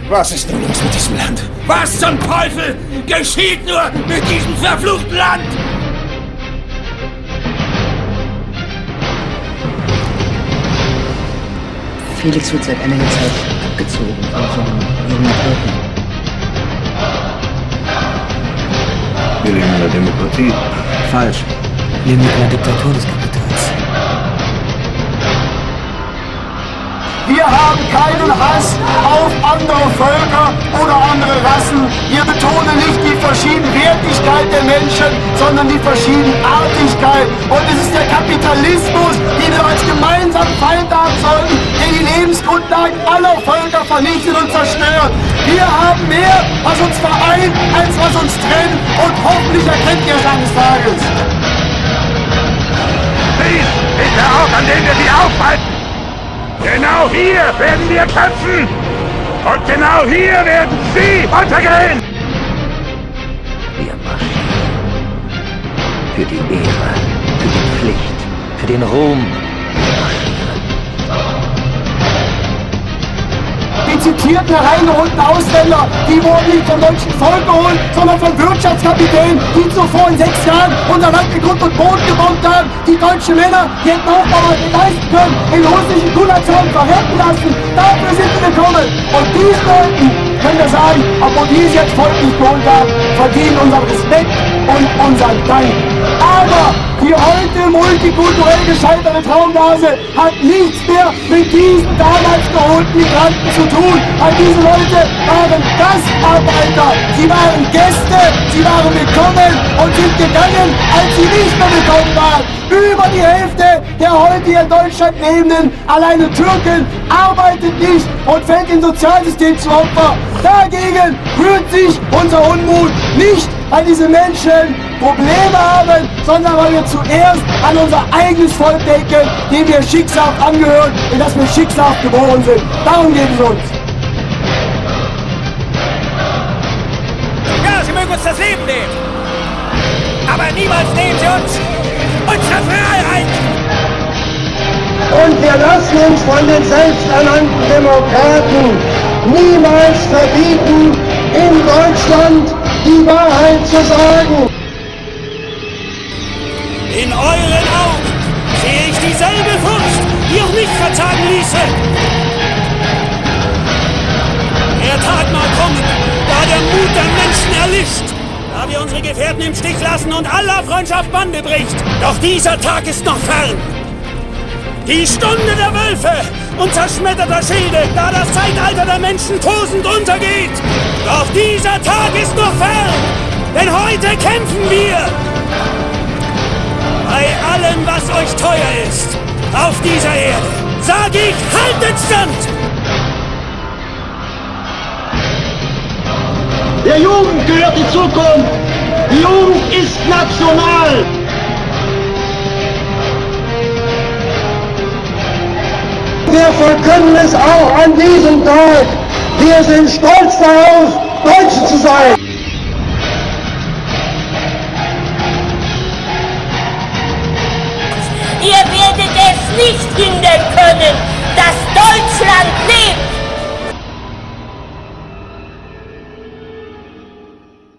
Was ist nun los mit diesem Land? Was zum Teufel geschieht nur mit diesem verfluchten Land? Felix wird seit einiger Zeit abgezogen von so einem jungen Türken. Wir leben in der Demokratie. Falsch. Wir leben in einer Diktatur des Kapitals. Wir haben keinen Hass auf andere Völker oder andere Rassen. Wir betonen nicht die Verschiedenwertigkeit der Menschen, sondern die Verschiedenartigkeit. Und es ist der Kapitalismus, den wir als gemeinsamen Feind haben sollten, der die Lebensgrundlagen aller Völker vernichtet und zerstört. Wir haben mehr, was uns vereint, als was uns trennt. Und hoffentlich erkennt ihr es eines Tages. Dies ist der Ort, an dem wir sie aufhalten. Genau hier werden wir kämpfen! Und genau hier werden Sie untergehen! Wir marschieren. Für die Ehre, für die Pflicht, für den Ruhm. Wir marschieren. Die zitierten hereingeholten Ausländer, die wurden nicht vom deutschen Volk geholt, sondern von Wirtschaftskapitänen, die zuvor in 6 Jahren unser Land mit Grund und Boden gebombt haben. Die deutschen Männer, die hätten Aufbauarbeiten leisten können, in russischen Gulagshauen verrecken lassen. Dafür sind wir gekommen. Und diesen Leuten können wir sagen, obwohl die sie als Volk nicht geholt haben, verdienen unseren Respekt und unseren Dank. Aber die heute multikulturell gescheiterte Traumnase hat nichts mehr mit diesen damals geholten Migranten zu tun. All diese Leute waren Gastarbeiter, sie waren Gäste, sie waren willkommen und sind gegangen, als sie nicht mehr willkommen waren. Über die Hälfte der heute hier in Deutschland lebenden, alleine Türken, arbeitet nicht und fällt dem Sozialsystem zu Opfer. Dagegen rührt sich unser Unmut nicht, weil diese Menschen Probleme haben, sondern weil wir zuerst an unser eigenes Volk denken, dem wir schicksalhaft angehören und das wir schicksalhaft geboren sind. Darum geht es uns. Ja, Sie mögen uns das Leben nehmen. Aber niemals nehmen Sie uns unsere Freiheit. Und wir lassen uns von den selbsternannten Demokraten niemals verbieten, in Deutschland die Wahrheit zu sagen. In euren Augen sehe ich dieselbe Furcht, die auch mich verzagen ließe. Der Tag mag kommen, da der Mut der Menschen erlischt, da wir unsere Gefährten im Stich lassen und aller Freundschaft Bande bricht. Doch dieser Tag ist noch fern. Die Stunde der Wölfe und zerschmetterter Schilde, da das Zeitalter der Menschen tosend untergeht. Doch dieser Tag ist noch fern, denn heute kämpfen wir. Bei allem, was euch teuer ist, auf dieser Erde, sag ich, haltet stand! Der Jugend gehört die Zukunft. Die Jugend ist national. Wir verkünden es auch an diesem Tag. Wir sind stolz darauf, Deutsche zu sein. Ihr werdet es nicht hindern können, dass Deutschland lebt!